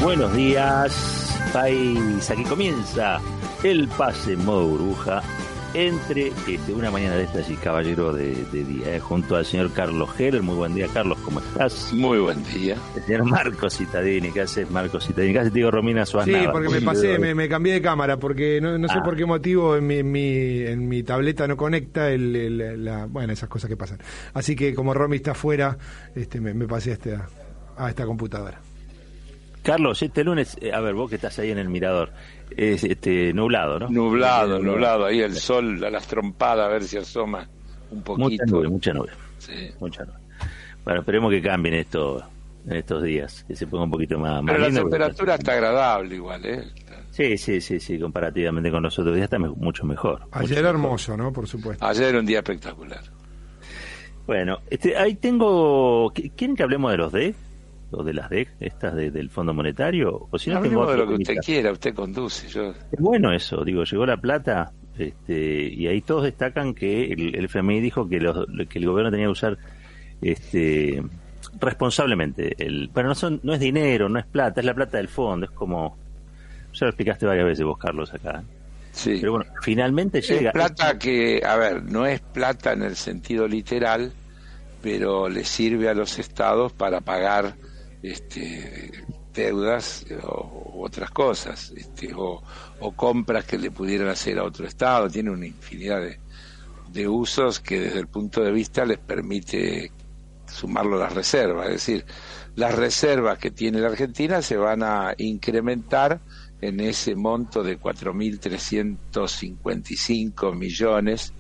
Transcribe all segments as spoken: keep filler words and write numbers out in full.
Buenos días, país. Aquí comienza el pase en modo burbuja entre este, una mañana de estas y caballero de, de día, eh, junto al señor Carlos Heller. Muy buen día, Carlos, ¿cómo estás? Muy buen día. El señor Marcos Citadini. ¿Qué haces, Marcos Citadini? ¿Qué haces, digo, Romina Suárez? Sí, porque me pasé, me, me cambié de cámara, porque no, no sé ah. por qué motivo en mi, en mi, en mi tableta no conecta el, el, la, bueno, esas cosas que pasan. Así que como Romy está afuera, este, me, me pasé a esta, a esta computadora. Carlos, este lunes, eh, a ver, vos que estás ahí en el mirador, es este nublado, ¿no? Nublado, nublado, nublado, ahí el sol a las trompadas, a ver si asoma un poquito. Mucha nube, mucha nube. Sí. Mucha nube. Bueno, esperemos que cambien esto en estos días, que se ponga un poquito más... Pero más la lindo, temperatura está agradable igual, ¿eh? Sí, sí, sí, sí, comparativamente con los otros días está me- mucho mejor. Ayer mucho hermoso, ¿no? Por supuesto. Ayer era un día espectacular. Bueno, este, ahí tengo... ¿Quieren que hablemos de los D? ¿O de las D E C, estas de, del Fondo Monetario? O si no, tengo Hablemos de lo que otro usted quiera, usted conduce. Yo... Es bueno eso, digo, llegó la plata, este, y ahí todos destacan que el, el F M I dijo que, los, que el gobierno tenía que usar este responsablemente. El, pero no, son, no es dinero, no es plata, es la plata del fondo, es como... Ya lo explicaste varias veces vos, Carlos, acá. Sí. Pero bueno, finalmente llega... Es plata que, a ver, no es plata en el sentido literal, pero le sirve a los estados para pagar este deudas o, u otras cosas, este, o, o compras que le pudieran hacer a otro estado. Tiene una infinidad de, de usos que desde el punto de vista les permite sumarlo a las reservas. Es decir, las reservas que tiene la Argentina se van a incrementar en ese monto de cuatro mil trescientos cincuenta y cinco millones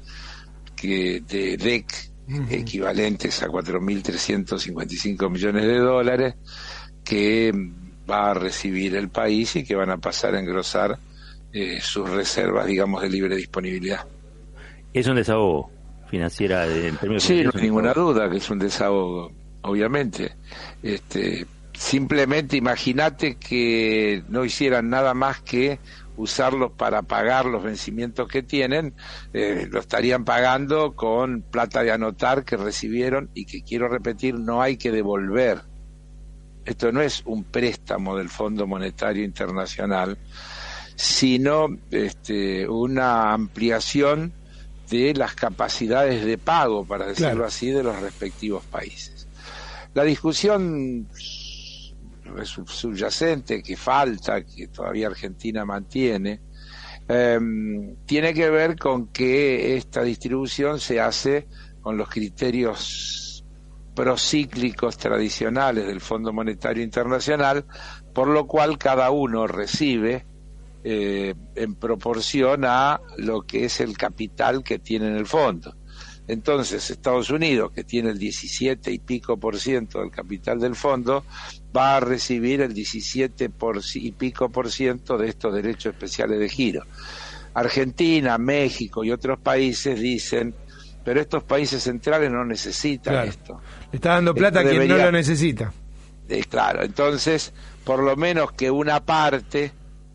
que de D E C, uh-huh, equivalentes a cuatro mil trescientos cincuenta y cinco millones de dólares, que va a recibir el país y que van a pasar a engrosar eh, sus reservas, digamos, de libre disponibilidad. Es un desahogo financiera en términos... Sí, no hay ninguna duda que es un desahogo, obviamente. Este, simplemente imagínate que no hicieran nada más que usarlos para pagar los vencimientos que tienen, eh, lo estarían pagando con plata de anotar que recibieron y que, quiero repetir, no hay que devolver. Esto no es un préstamo del Fondo Monetario Internacional, sino este, una ampliación de las capacidades de pago, para decirlo claro. así, de los respectivos países. La discusión subyacente que falta, que todavía Argentina mantiene, eh, tiene que ver con que esta distribución se hace con los criterios procíclicos tradicionales del Fondo Monetario Internacional, por lo cual cada uno recibe eh, en proporción a lo que es el capital que tiene en el fondo. Entonces, Estados Unidos, que tiene el diecisiete y pico por ciento del capital del fondo, va a recibir el diecisiete por, y pico por ciento de estos derechos especiales de giro. Argentina, México y otros países dicen, pero estos países centrales no necesitan claro. esto. Le está dando plata a quien debería, no lo necesita. Eh, claro, entonces, por lo menos que una parte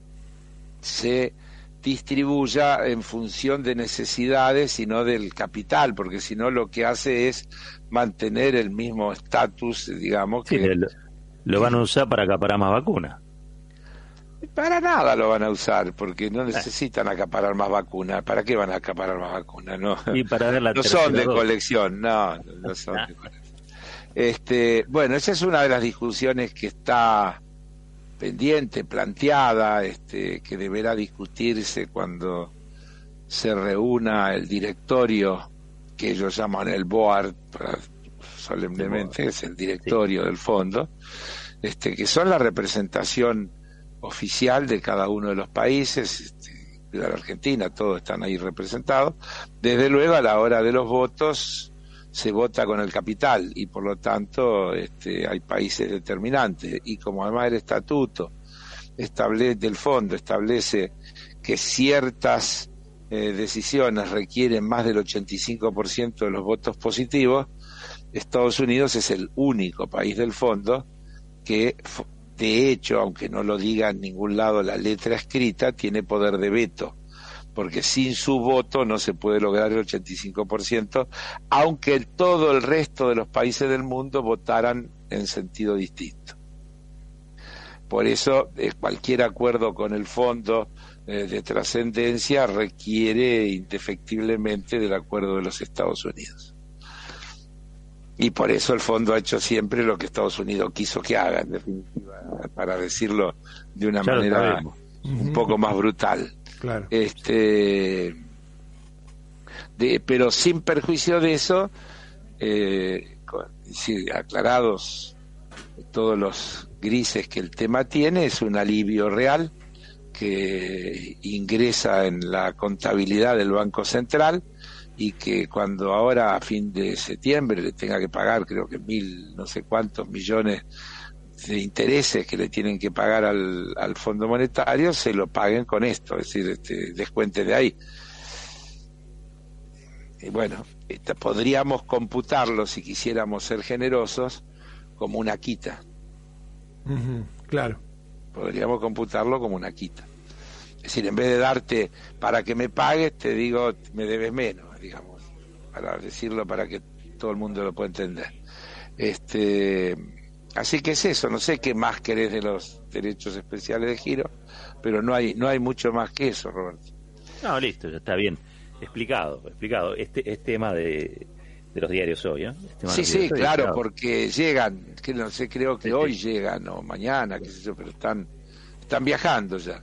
se distribuya en función de necesidades y no del capital, porque si no lo que hace es mantener el mismo estatus, digamos. Sí, que lo, lo van a usar para acaparar más vacunas. Para nada lo van a usar, porque no necesitan acaparar más vacunas. ¿Para qué van a acaparar más vacunas? No, y para ver la no son de dos. colección, no, no son de colección. Este, bueno, esa es una de las discusiones que está pendiente, planteada, este, que deberá discutirse cuando se reúna el directorio, que ellos llaman el board, solemnemente, es el directorio sí. del fondo, este, que son la representación oficial de cada uno de los países, este, de la Argentina, todos están ahí representados. Desde luego, a la hora de los votos se vota con el capital y por lo tanto este, hay países determinantes, y como además el estatuto establece del fondo establece que ciertas eh, decisiones requieren más del ochenta y cinco por ciento de los votos positivos, Estados Unidos es el único país del fondo que, de hecho, aunque no lo diga en ningún lado la letra escrita, tiene poder de veto, porque sin su voto no se puede lograr el ochenta y cinco por ciento, aunque todo el resto de los países del mundo votaran en sentido distinto. por eso eh, cualquier acuerdo con el fondo eh, de trascendencia requiere indefectiblemente del acuerdo de los Estados Unidos. Y por eso el fondo ha hecho siempre lo que Estados Unidos quiso que haga, en definitiva, para decirlo de una ya manera un poco más brutal. Claro. Este, de, pero sin perjuicio de eso, eh, con, sí, aclarados todos los grises que el tema tiene, es un alivio real que ingresa en la contabilidad del Banco Central, y que cuando ahora a fin de septiembre le tenga que pagar, creo que mil no sé cuántos millones de intereses que le tienen que pagar al, al Fondo Monetario, se lo paguen con esto, es decir, este, descuente de ahí. Y bueno, esta, podríamos computarlo, si quisiéramos ser generosos, como una quita. Uh-huh, claro. Podríamos computarlo como una quita. Es decir, en vez de darte para que me pagues, te digo, me debes menos, digamos, para decirlo para que todo el mundo lo pueda entender. Este, así que es eso, no sé qué más querés de los derechos especiales de giro, pero no hay no hay mucho más que eso, Roberto. No, listo, ya está bien explicado, explicado. Este, este tema de, de los diarios hoy, ¿eh? Este sí, sí, claro, explicado. Porque llegan, que no sé, creo que sí, hoy sí. llegan o mañana, qué sé yo, pero están están viajando ya.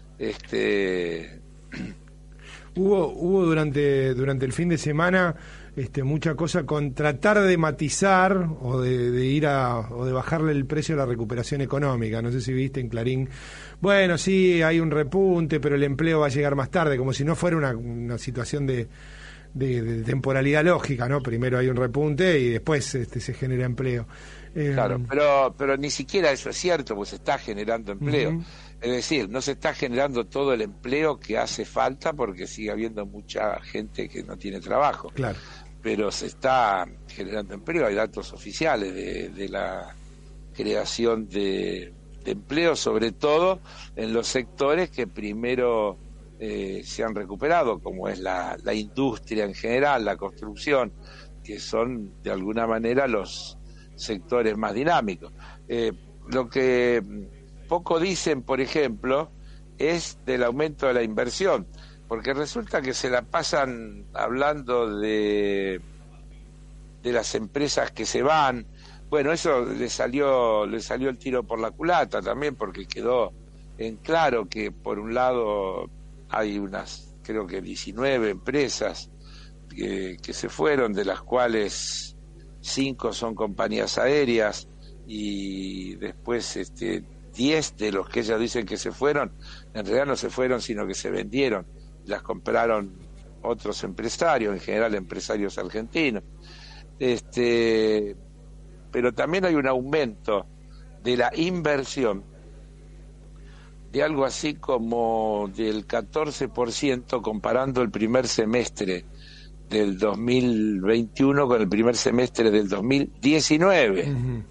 Este hubo hubo durante durante el fin de semana este mucha cosa con tratar de matizar o de, de ir a o de bajarle el precio a la recuperación económica. No sé si viste en Clarín, bueno, sí hay un repunte, pero el empleo va a llegar más tarde, como si no fuera una, una situación de, de, de temporalidad lógica, ¿no? Primero hay un repunte y después este, se genera empleo. Eh, claro, pero pero ni siquiera eso es cierto, pues se está generando empleo. Uh-huh. Es decir, no se está generando todo el empleo que hace falta porque sigue habiendo mucha gente que no tiene trabajo. Claro. Pero se está generando empleo, hay datos oficiales de, de la creación de, de empleo, sobre todo en los sectores que primero eh, se han recuperado, como es la, la industria en general, la construcción, que son de alguna manera los sectores más dinámicos. Eh, lo que poco dicen, por ejemplo, es del aumento de la inversión, porque resulta que se la pasan hablando de de las empresas que se van. Bueno, eso le salió le salió el tiro por la culata también, porque quedó en claro que por un lado hay unas, creo que diecinueve empresas que, que se fueron, de las cuales cinco son compañías aéreas, y después este diez de los que ellas dicen que se fueron, en realidad no se fueron, sino que se vendieron, las compraron otros empresarios, en general empresarios argentinos. Este, pero también hay un aumento de la inversión de algo así como del catorce por ciento comparando el primer semestre del dos mil veintiuno con el primer semestre del dos mil diecinueve. Uh-huh.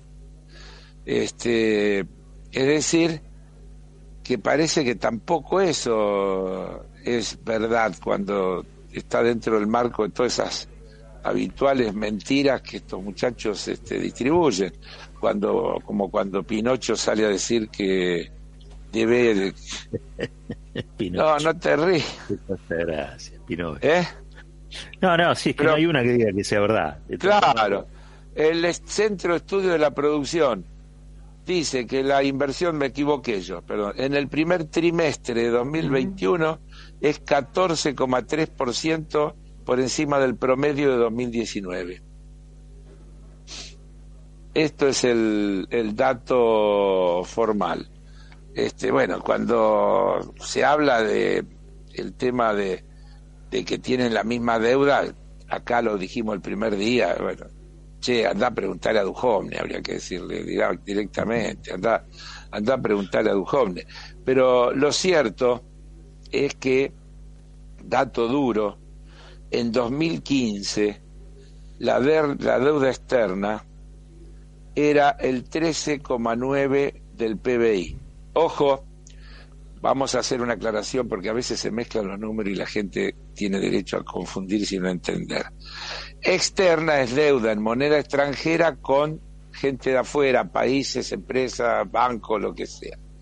Este, es decir, que parece que tampoco eso es verdad cuando está dentro del marco de todas esas habituales mentiras que estos muchachos este, distribuyen, cuando como cuando Pinocho sale a decir que debe no, no te ríes. Gracias, Pinocho. ¿Eh? No, no, sí, es que Pero, no hay una que diga que sea verdad. Claro, el Centro de Estudio de la Producción dice que la inversión, me equivoqué yo, perdón, en el primer trimestre de dos mil veintiuno uh-huh. es catorce coma tres por ciento por encima del promedio de dos mil diecinueve. Esto es el, el dato formal. Este, bueno, cuando se habla de el tema de, de que tienen la misma deuda, acá lo dijimos el primer día, bueno, che, anda a preguntarle a Duhovne, habría que decirle directamente, anda, anda a preguntarle a Duhovne. Pero lo cierto es que, dato duro, en dos mil quince la, de, la deuda externa era el trece coma nueve del P B I. Ojo, vamos a hacer una aclaración porque a veces se mezclan los números y la gente tiene derecho a confundirse y no entender. Externa es deuda en moneda extranjera con gente de afuera, países, empresas, bancos, lo que sea.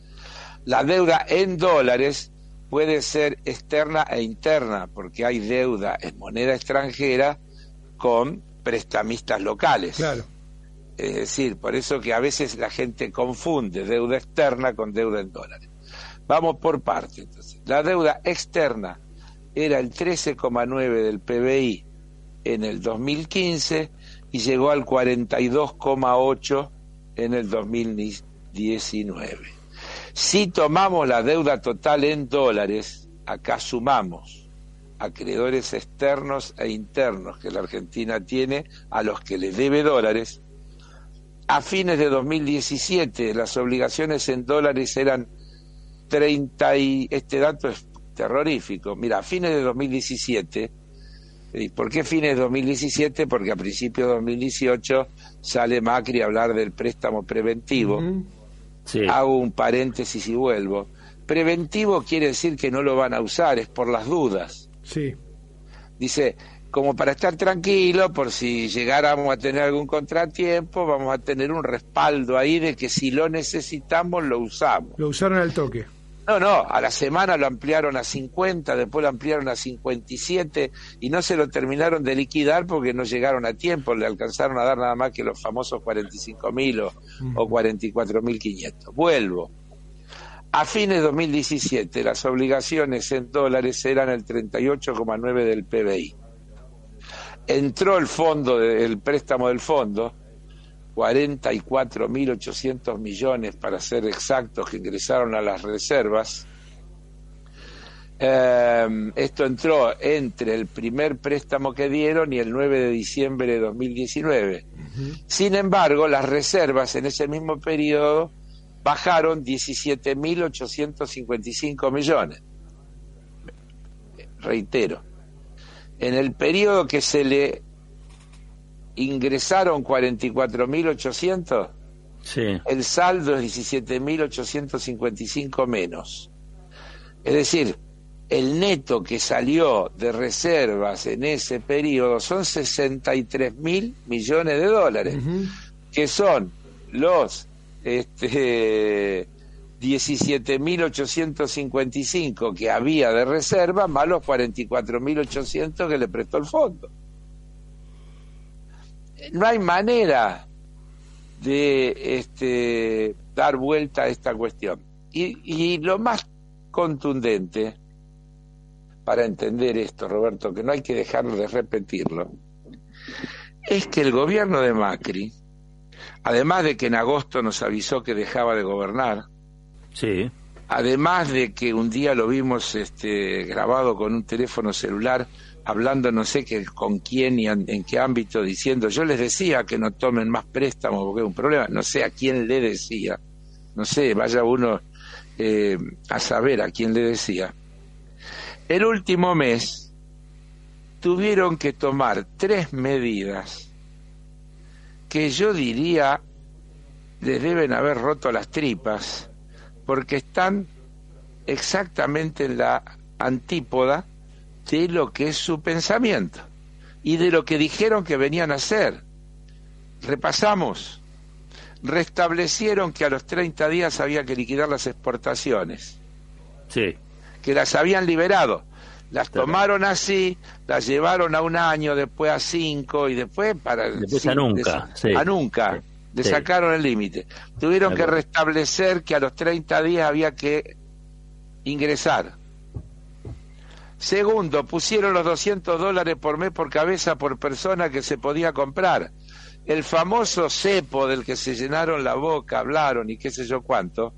La deuda en dólares puede ser externa e interna, porque hay deuda en moneda extranjera con prestamistas locales. Claro. Es decir, por eso que a veces la gente confunde deuda externa con deuda en dólares. Vamos por parte, entonces. La deuda externa era el trece coma nueve del P B I en el dos mil quince y llegó al cuarenta y dos coma ocho en el dos mil diecinueve. Si tomamos la deuda total en dólares, acá sumamos acreedores externos e internos que la Argentina tiene, a los que le debe dólares. A fines de dos mil diecisiete las obligaciones en dólares eran treinta y este dato es terrorífico. Mira, a fines de dos mil diecisiete, ¿y por qué fines de dos mil diecisiete? Porque a principios de dos mil dieciocho sale Macri a hablar del préstamo preventivo. Uh-huh. Sí. Hago un paréntesis y vuelvo. Preventivo quiere decir que no lo van a usar, es por las dudas. Sí. Dice, como para estar tranquilo, por si llegáramos a tener algún contratiempo, vamos a tener un respaldo ahí de que si lo necesitamos, lo usamos. Lo usaron al toque. No, no, a la semana lo ampliaron a cincuenta, después lo ampliaron a cincuenta y siete y no se lo terminaron de liquidar porque no llegaron a tiempo, le alcanzaron a dar nada más que los famosos cuarenta y cinco mil o, mm. o cuarenta y cuatro mil quinientos. Vuelvo. A fines de dos mil diecisiete las obligaciones en dólares eran el treinta y ocho coma nueve del P B I. Entró el fondo, de, el préstamo del fondo, cuarenta y cuatro mil ochocientos millones para ser exactos, que ingresaron a las reservas. Eh, esto entró entre el primer préstamo que dieron y el nueve de diciembre de dos mil diecinueve. Uh-huh. Sin embargo, las reservas en ese mismo periodo bajaron diecisiete mil ochocientos cincuenta y cinco millones. Reitero, en el periodo que se le ingresaron cuarenta y cuatro mil ochocientos, sí. El saldo es diecisiete mil ochocientos cincuenta y cinco menos. Es decir, el neto que salió de reservas en ese periodo son sesenta y tres mil millones de dólares, uh-huh. que son los este, diecisiete mil ochocientos cincuenta y cinco que había de reserva, más los cuarenta y cuatro mil ochocientos que le prestó el fondo. No hay manera de este, dar vuelta a esta cuestión. Y, y lo más contundente para entender esto, Roberto, que no hay que dejarlo de repetirlo, es que el gobierno de Macri, además de que en agosto nos avisó que dejaba de gobernar, sí. además de que un día lo vimos este, grabado con un teléfono celular, hablando no sé qué, con quién y en, en qué ámbito, diciendo, yo les decía que no tomen más préstamos porque es un problema, no sé a quién le decía, no sé, vaya uno eh, a saber a quién le decía. El último mes tuvieron que tomar tres medidas que yo diría les deben haber roto las tripas, porque están exactamente en la antípoda de lo que es su pensamiento y de lo que dijeron que venían a hacer. Repasamos. Restablecieron que a los treinta días había que liquidar las exportaciones. Sí. Que las habían liberado. Las claro. tomaron así, las llevaron a un año, después a cinco y después para... Después sí, a nunca. De, sí. A nunca. Sí. Le sí. sacaron el límite. Tuvieron claro. que restablecer que a los treinta días había que ingresar. Segundo, pusieron los doscientos dólares por mes por cabeza por persona que se podía comprar. El famoso cepo del que se llenaron la boca, hablaron y qué sé yo cuánto,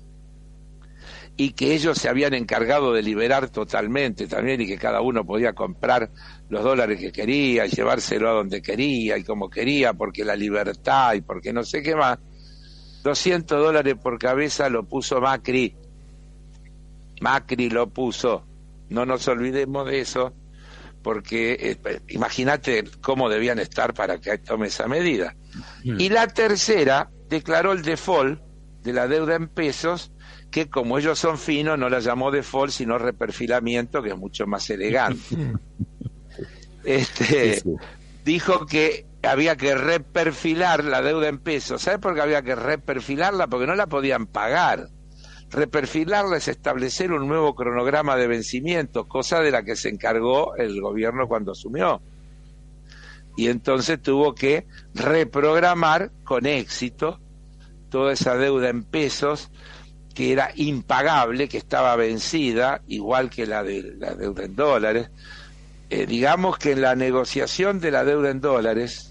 y que ellos se habían encargado de liberar totalmente también, y que cada uno podía comprar los dólares que quería y llevárselo a donde quería y como quería, porque la libertad y porque no sé qué más. doscientos dólares por cabeza lo puso Macri. Macri lo puso. No nos olvidemos de eso, porque eh, imagínate cómo debían estar para que tome esa medida. Mm. Y la tercera, declaró el default de la deuda en pesos, que como ellos son finos, no la llamó default, sino reperfilamiento, que es mucho más elegante. este sí, sí. Dijo que había que reperfilar la deuda en pesos. ¿Sabes por qué había que reperfilarla? Porque no la podían pagar. reperfilarla es establecer un nuevo cronograma de vencimiento, cosa de la que se encargó el gobierno cuando asumió. Y entonces tuvo que reprogramar con éxito toda esa deuda en pesos que era impagable, que estaba vencida, igual que la de la deuda en dólares. Eh, digamos que en la negociación de la deuda en dólares,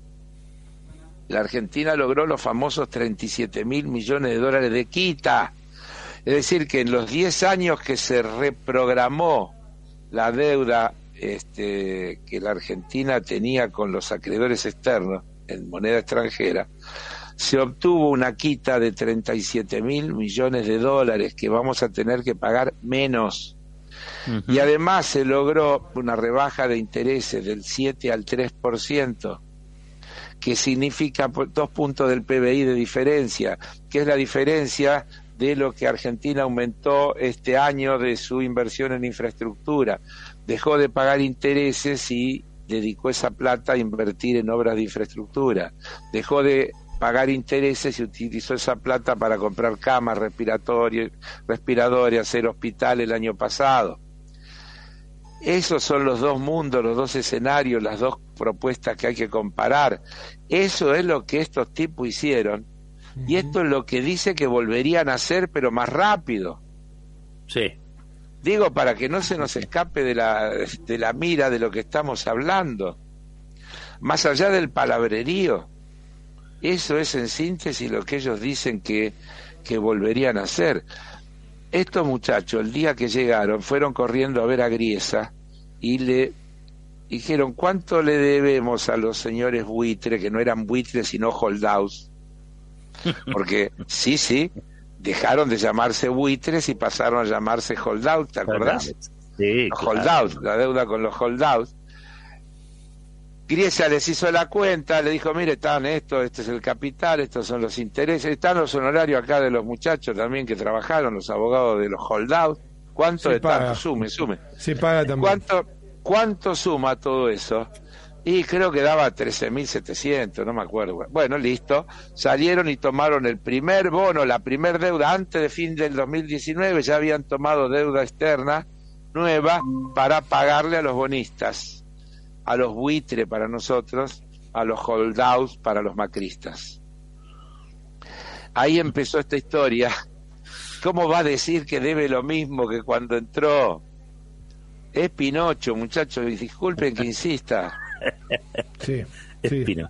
la Argentina logró los famosos treinta y siete mil millones de dólares de quita. Es decir, que en los diez años que se reprogramó la deuda este, que la Argentina tenía con los acreedores externos en moneda extranjera, se obtuvo una quita de treinta y siete mil millones de dólares que vamos a tener que pagar menos. Uh-huh. Y además se logró una rebaja de intereses del siete al tres por ciento, que significa dos puntos del P B I de diferencia, que es la diferencia de lo que Argentina aumentó este año de su inversión en infraestructura. Dejó de pagar intereses y dedicó esa plata a invertir en obras de infraestructura. Dejó de pagar intereses y utilizó esa plata para comprar camas respiratorias, respiradores, hacer hospital el año pasado. Esos son los dos mundos, los dos escenarios, las dos propuestas que hay que comparar. Eso es lo que estos tipos hicieron. Uh-huh. Y esto es lo que dice que volverían a hacer, pero más rápido. Sí. Digo, para que no se nos escape de la, de la mira de lo que estamos hablando. Más allá del palabrerío. Eso es en síntesis lo que ellos dicen que, que volverían a hacer. Estos muchachos, el día que llegaron, fueron corriendo a ver a Griesa y le dijeron, ¿cuánto le debemos a los señores buitre, que no eran buitres sino holdouts? Porque, sí, sí, dejaron de llamarse buitres y pasaron a llamarse holdouts, ¿te acordás? Sí, los claro. Holdouts, la deuda con los holdouts. Griesa les hizo la cuenta, le dijo, mire, están esto, este es el capital, estos son los intereses, están los honorarios acá de los muchachos también que trabajaron, los abogados de los holdouts. ¿Cuánto Se de paga. tanto? Sume, sume. Se paga también. ¿Cuánto, ¿Cuánto suma todo eso? Y creo que daba trece mil setecientos, no me acuerdo. Bueno, listo. Salieron y tomaron el primer bono, la primer deuda, antes de fin del dos mil diecinueve, ya habían tomado deuda externa nueva para pagarle a los bonistas, a los buitres para nosotros, a los holdouts para los macristas. Ahí empezó esta historia. ¿Cómo va a decir que debe lo mismo que cuando entró? Es Pinocho, muchachos, y disculpen que insista. Sí, Es sí. Pino.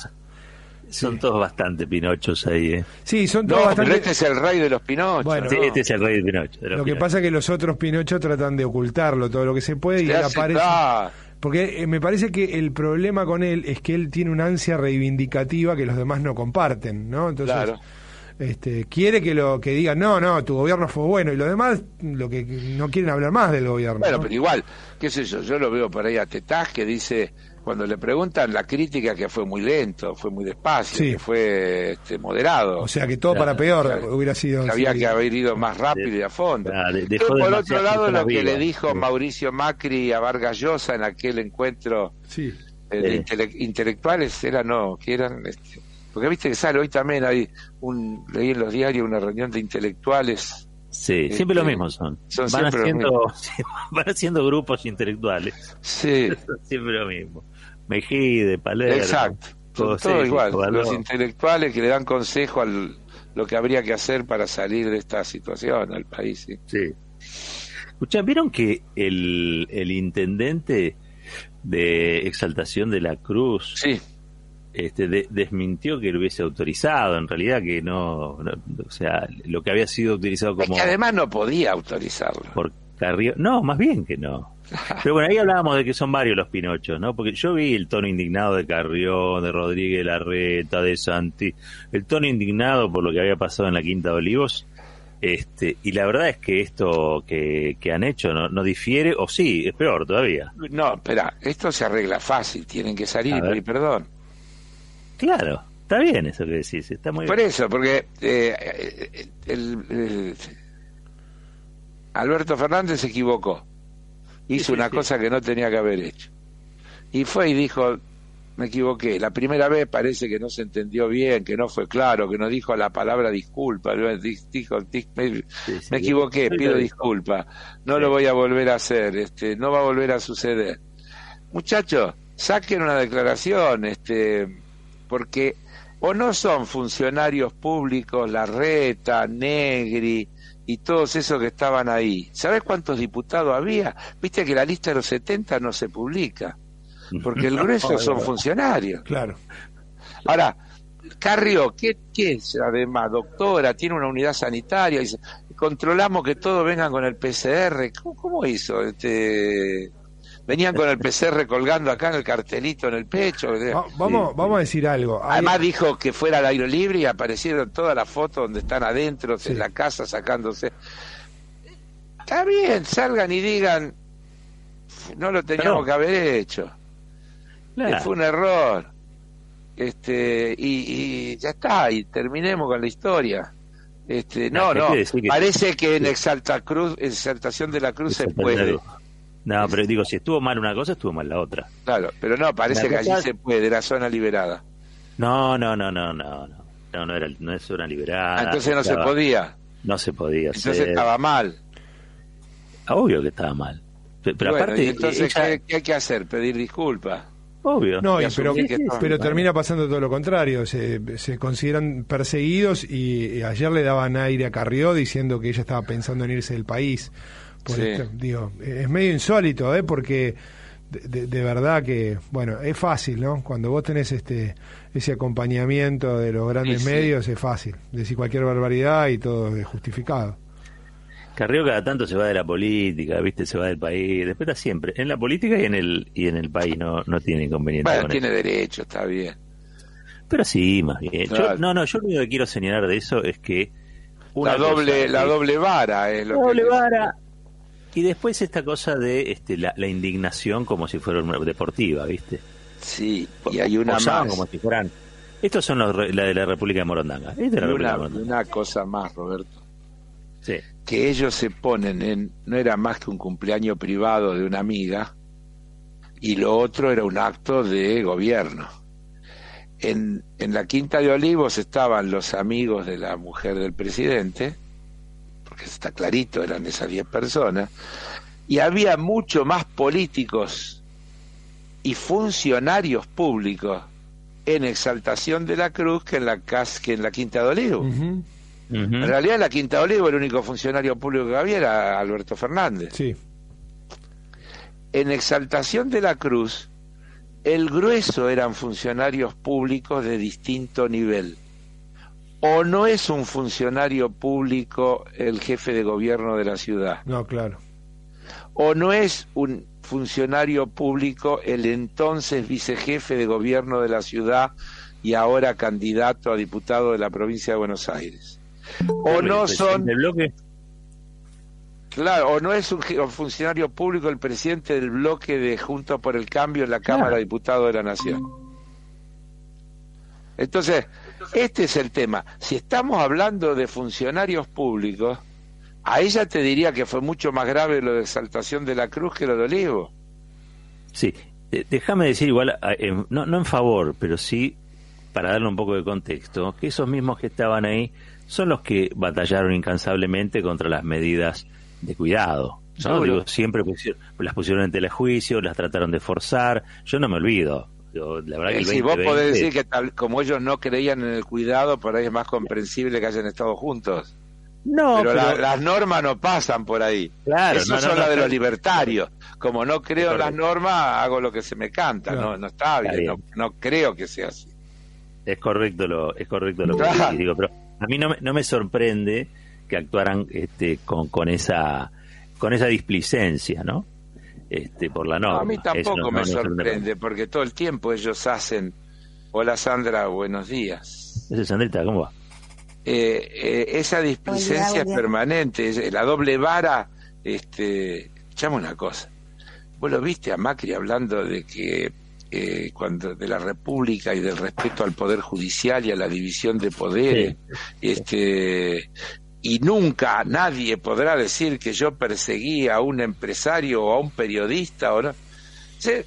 Son Sí. todos bastante Pinochos ahí, ¿eh? Sí, son todos No, bastante... pero este es el rey de los Pinochos. Bueno, Sí, no. este es el rey de Pinocho. de los Lo que Pinochos. pasa es que los otros Pinochos tratan de ocultarlo todo lo que se puede y Ya él se aparece... está. Porque eh, me parece que el problema con él es que él tiene una ansia reivindicativa que los demás no comparten, ¿no? Entonces, Claro. este, quiere que lo que digan, no, no, tu gobierno fue bueno, y los demás lo que no quieren hablar más del gobierno. Bueno, ¿no? pero igual, qué sé yo, yo lo veo por ahí a Tetaz que dice, cuando le preguntan la crítica, que fue muy lento, fue muy despacio, Sí. que fue este, moderado, O sea que todo Claro, para peor claro. hubiera sido... que había sí. que haber ido más rápido y a fondo. Ah, de- Que dejó por otro demasiadas lado, lo personas que le vivas. dijo Sí. Mauricio Macri a Vargas Llosa en aquel encuentro Sí. eh, de Sí. intele- intelectuales, era no, que eran... Este, porque viste que sale hoy también, hay un leí en los diarios una reunión de intelectuales. Sí, Este, siempre lo mismo son. son van, siempre lo haciendo, van haciendo grupos intelectuales. Sí, Son siempre lo mismo. Mejide, Palermo. exacto. Son José, todo igual. Cobaló. Los intelectuales que le dan consejo al lo que habría que hacer para salir de esta situación al país. Sí. Sí. Escuchá, ¿vieron que el, el intendente de Exaltación de la Cruz Sí, este, de- desmintió que lo hubiese autorizado? En realidad que no, no, o sea, lo que había sido utilizado es como que además no podía autorizarlo. por Carrió, no, más bien que no. Pero bueno, ahí hablábamos de que son varios los Pinochos, ¿no? Porque yo vi el tono indignado de Carrió, de Rodríguez Larreta, de Santi, el tono indignado por lo que había pasado en la Quinta de Olivos, este, y la verdad es que esto que, que han hecho no, no difiere, o sí, es peor todavía. No, espera, esto se arregla fácil, tienen que salir A y ver. pedir perdón. Claro, está bien eso que decís, está muy Por bien. eso, porque eh, el, el- Alberto Fernández se equivocó, hizo Sí, sí, una sí. cosa que no tenía que haber hecho, y fue y dijo, me equivoqué. La primera vez parece que no se entendió bien, que no fue claro, que no dijo la palabra disculpa. Dijo, dijo, me, sí, sí, me equivoqué, pido disculpa. No sí. lo voy a volver a hacer, este, no va a volver a suceder. Muchachos, saquen una declaración, este, porque o no son funcionarios públicos Larreta, Negri y todos esos que estaban ahí. ¿Sabés cuántos diputados había? Viste que la lista de los setenta no se publica, porque el grueso son funcionarios. Claro. Ahora, Carrió, ¿qué, qué es además? Doctora, tiene una unidad sanitaria, dice, controlamos que todos vengan con el P C R. ¿Cómo, cómo hizo? Este... Venían con el P C R colgando acá en el cartelito en el pecho. Va, vamos, sí. vamos a decir algo. Además dijo que fuera al aire libre y aparecieron todas las fotos donde están adentro, sí. en la casa sacándose. Está bien, salgan y digan, no lo teníamos Pero, que haber hecho. Claro. Fue un error. Este y, y ya está, y terminemos con la historia. Este, no, no, que parece que, que en Exalta Cruz, Exaltación de la Cruz se puede. No, pero digo, si estuvo mal una cosa, estuvo mal la otra. Claro, pero no, parece que allí se puede, la zona liberada. No, no, no, no, no, no, no, no era, no es zona liberada. Ah, entonces no estaba, se podía. No se podía Entonces hacer. estaba mal. Obvio que estaba mal. Pero, pero bueno, aparte... entonces, ella... ¿qué, ¿qué hay que hacer? ¿Pedir disculpas? Obvio. No, y pero, sí, sí, pero sí, termina pasando todo lo contrario. Se, se consideran perseguidos y, y ayer le daban aire a Carrió diciendo que ella estaba pensando en irse del país. Por sí. esto, digo, es medio insólito, ¿eh? Porque de, de, de verdad que, bueno, es fácil, ¿no? Cuando vos tenés este ese acompañamiento de los grandes sí, medios, sí. es fácil decir cualquier barbaridad y todo es justificado. Carrió cada tanto se va de la política, viste, se va del país, después está siempre en la política y en el y en el país, no no tiene inconveniente. Bueno, con tiene eso. derecho, está bien. Pero sí, más bien. Claro. Yo, no, no, yo lo único que quiero señalar de eso es que una la doble, la que, doble vara es lo la doble que vara. Y después esta cosa de este, la, la indignación como si fuera una deportiva, ¿viste? Sí, y hay una Posaban más. Como si fueran... Estos son los, la de la República de Morondanga. Esta es la República una, de Morondanga. Una cosa más, Roberto. Sí. Que ellos se ponen en... No era más que un cumpleaños privado de una amiga y lo otro era un acto de gobierno. En, en la Quinta de Olivos estaban los amigos de la mujer del presidente, porque está clarito, eran esas diez personas, y había mucho más políticos y funcionarios públicos en Exaltación de la Cruz que en la, que en la Quinta de Olivos. Uh-huh. Uh-huh. En realidad en la Quinta de Olivos el único funcionario público que había era Alberto Fernández. Sí. En Exaltación de la Cruz el grueso eran funcionarios públicos de distinto nivel. ¿O no es un funcionario público el jefe de gobierno de la ciudad? No, claro. ¿O no es un funcionario público el entonces vicejefe de gobierno de la ciudad y ahora candidato a diputado de la provincia de Buenos Aires? ¿O no son... ¿El bloque? Claro, ¿o no es un funcionario público el presidente del bloque de Juntos por el Cambio en la Cámara claro. de Diputados de la Nación? Entonces... Este es el tema. Si estamos hablando de funcionarios públicos, a ella te diría que fue mucho más grave lo de Exaltación de la Cruz que lo de Olivo. Sí, eh, déjame decir igual, eh, no, no en favor, pero sí para darle un poco de contexto, que esos mismos que estaban ahí son los que batallaron incansablemente contra las medidas de cuidado. ¿no? Digo, siempre pusieron, las pusieron en telejuicio, las trataron de forzar. Yo no me olvido. La verdad que el si vos veinte veinte... podés decir que tal, como ellos no creían en el cuidado, por ahí es más comprensible que hayan estado juntos. No, pero, pero... La, las normas no pasan por ahí. Claro, Esos no, no, son no, las no, de los no, libertarios. Como no creo en las normas, hago lo que se me canta. No, no, no está bien. Está bien. No, no creo que sea así. Es correcto lo, es correcto lo claro. que digo, pero a mí no me, no me sorprende que actuaran este, con, con esa, con esa displicencia, ¿no? Este, por la norma. No, a mí tampoco no, me no, sorprende, no, porque todo el tiempo ellos hacen... Hola Sandra, buenos días. Ese Sandrita, ¿cómo va? Eh, eh, esa displicencia es permanente, es, la doble vara, este, escuchame una cosa, vos lo viste a Macri hablando de que eh, cuando de la República y del respeto al Poder Judicial y a la división de poderes, sí. este y nunca nadie podrá decir que yo perseguí a un empresario o a un periodista o no. ¿Sí?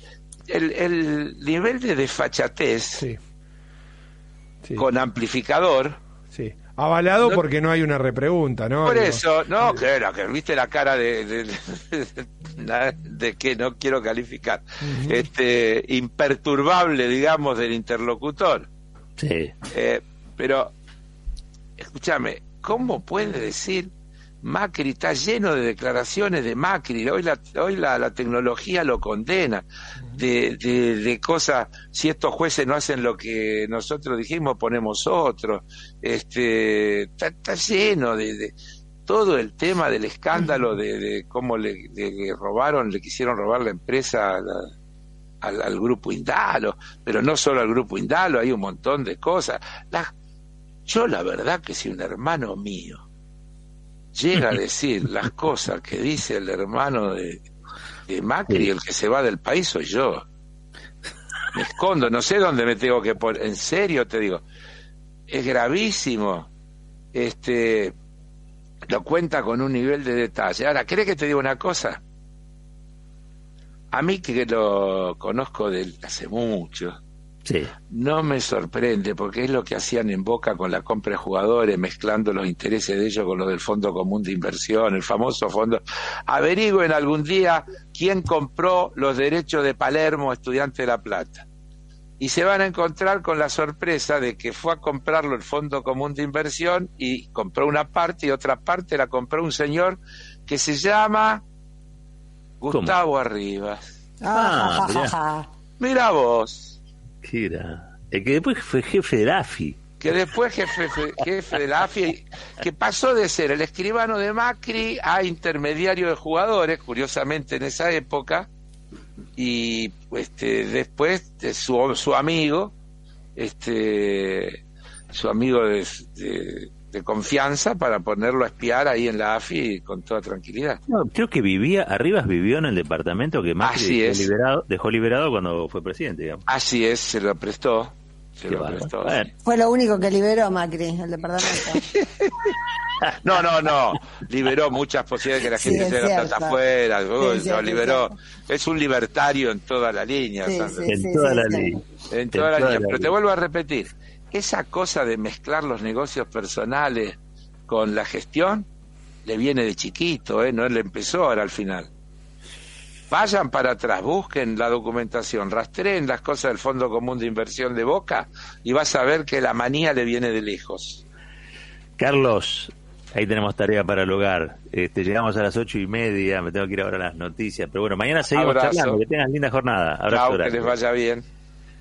el, el nivel de desfachatez Sí. Sí. con amplificador. Sí. Avalado No- porque no hay una repregunta, ¿no? Por Digo, eso, no, que era, que viste la cara de, de, de, de que no quiero calificar, Ujú. este, imperturbable, digamos, del interlocutor. Sí. Eh, pero, escúchame, ¿cómo puede decir Macri está lleno de declaraciones de Macri? Hoy la, hoy la, la tecnología lo condena, de, de, de cosas, si estos jueces no hacen lo que nosotros dijimos, ponemos otro. Este, está, está lleno de, de todo el tema del escándalo de, de cómo le, le- le robaron, le quisieron robar la empresa a la- al, al grupo Indalo, pero no solo al grupo Indalo, hay un montón de cosas. La- yo la verdad que si un hermano mío llega a decir las cosas que dice el hermano de, de Macri, Sí. el que se va del país soy yo. Me escondo, no sé dónde me tengo que poner. En serio te digo, es gravísimo. Este, lo cuenta con un nivel de detalle. Ahora, ¿querés que te diga una cosa? A mí que lo conozco de hace mucho, Sí. no me sorprende, porque es lo que hacían en Boca con la compra de jugadores, mezclando los intereses de ellos con los del Fondo Común de Inversión, el famoso fondo. Averigüen algún día quién compró los derechos de Palermo, Estudiante de La Plata. Y se van a encontrar con la sorpresa de que fue a comprarlo el Fondo Común de Inversión y compró una parte y otra parte la compró un señor que se llama Gustavo Arribas. Ah, mirá. Ah, Mira vos. ¿Qué era? El que después fue jefe de la A F I. Que después jefe, jefe de la A F I, que pasó de ser el escribano de Macri a intermediario de jugadores, curiosamente en esa época, y este después de su, su amigo, este su amigo de, de, de confianza para ponerlo a espiar ahí en la A F I con toda tranquilidad. No, creo que vivía, Arribas vivió en el departamento que Macri Así dejó es. liberado, dejó liberado cuando fue presidente, digamos. Así es, se lo prestó, se Qué lo bárbaro. prestó. Bueno, fue lo único que liberó Macri, el departamento. No, no, no. Liberó muchas posibilidades que la Sí, gente es se la cierto. plata afuera. Sí, Uy, es lo cierto, liberó. es Es un libertario en toda la línea. Sí, Sandra. sí, en sí, toda sí, la sí. ley. En toda la toda línea. la Pero te ley. vuelvo a repetir. Esa cosa de mezclar los negocios personales con la gestión le viene de chiquito, ¿eh? No le empezó ahora al final. Vayan para atrás, busquen la documentación, rastreen las cosas del Fondo Común de Inversión de Boca y vas a ver que la manía le viene de lejos. Carlos, ahí tenemos tarea para el hogar. Este, llegamos a las ocho y media, me tengo que ir ahora a las noticias. Pero bueno, mañana seguimos Abrazo. charlando. Que tengas linda jornada. Abrazo Chao, que grande. les vaya bien.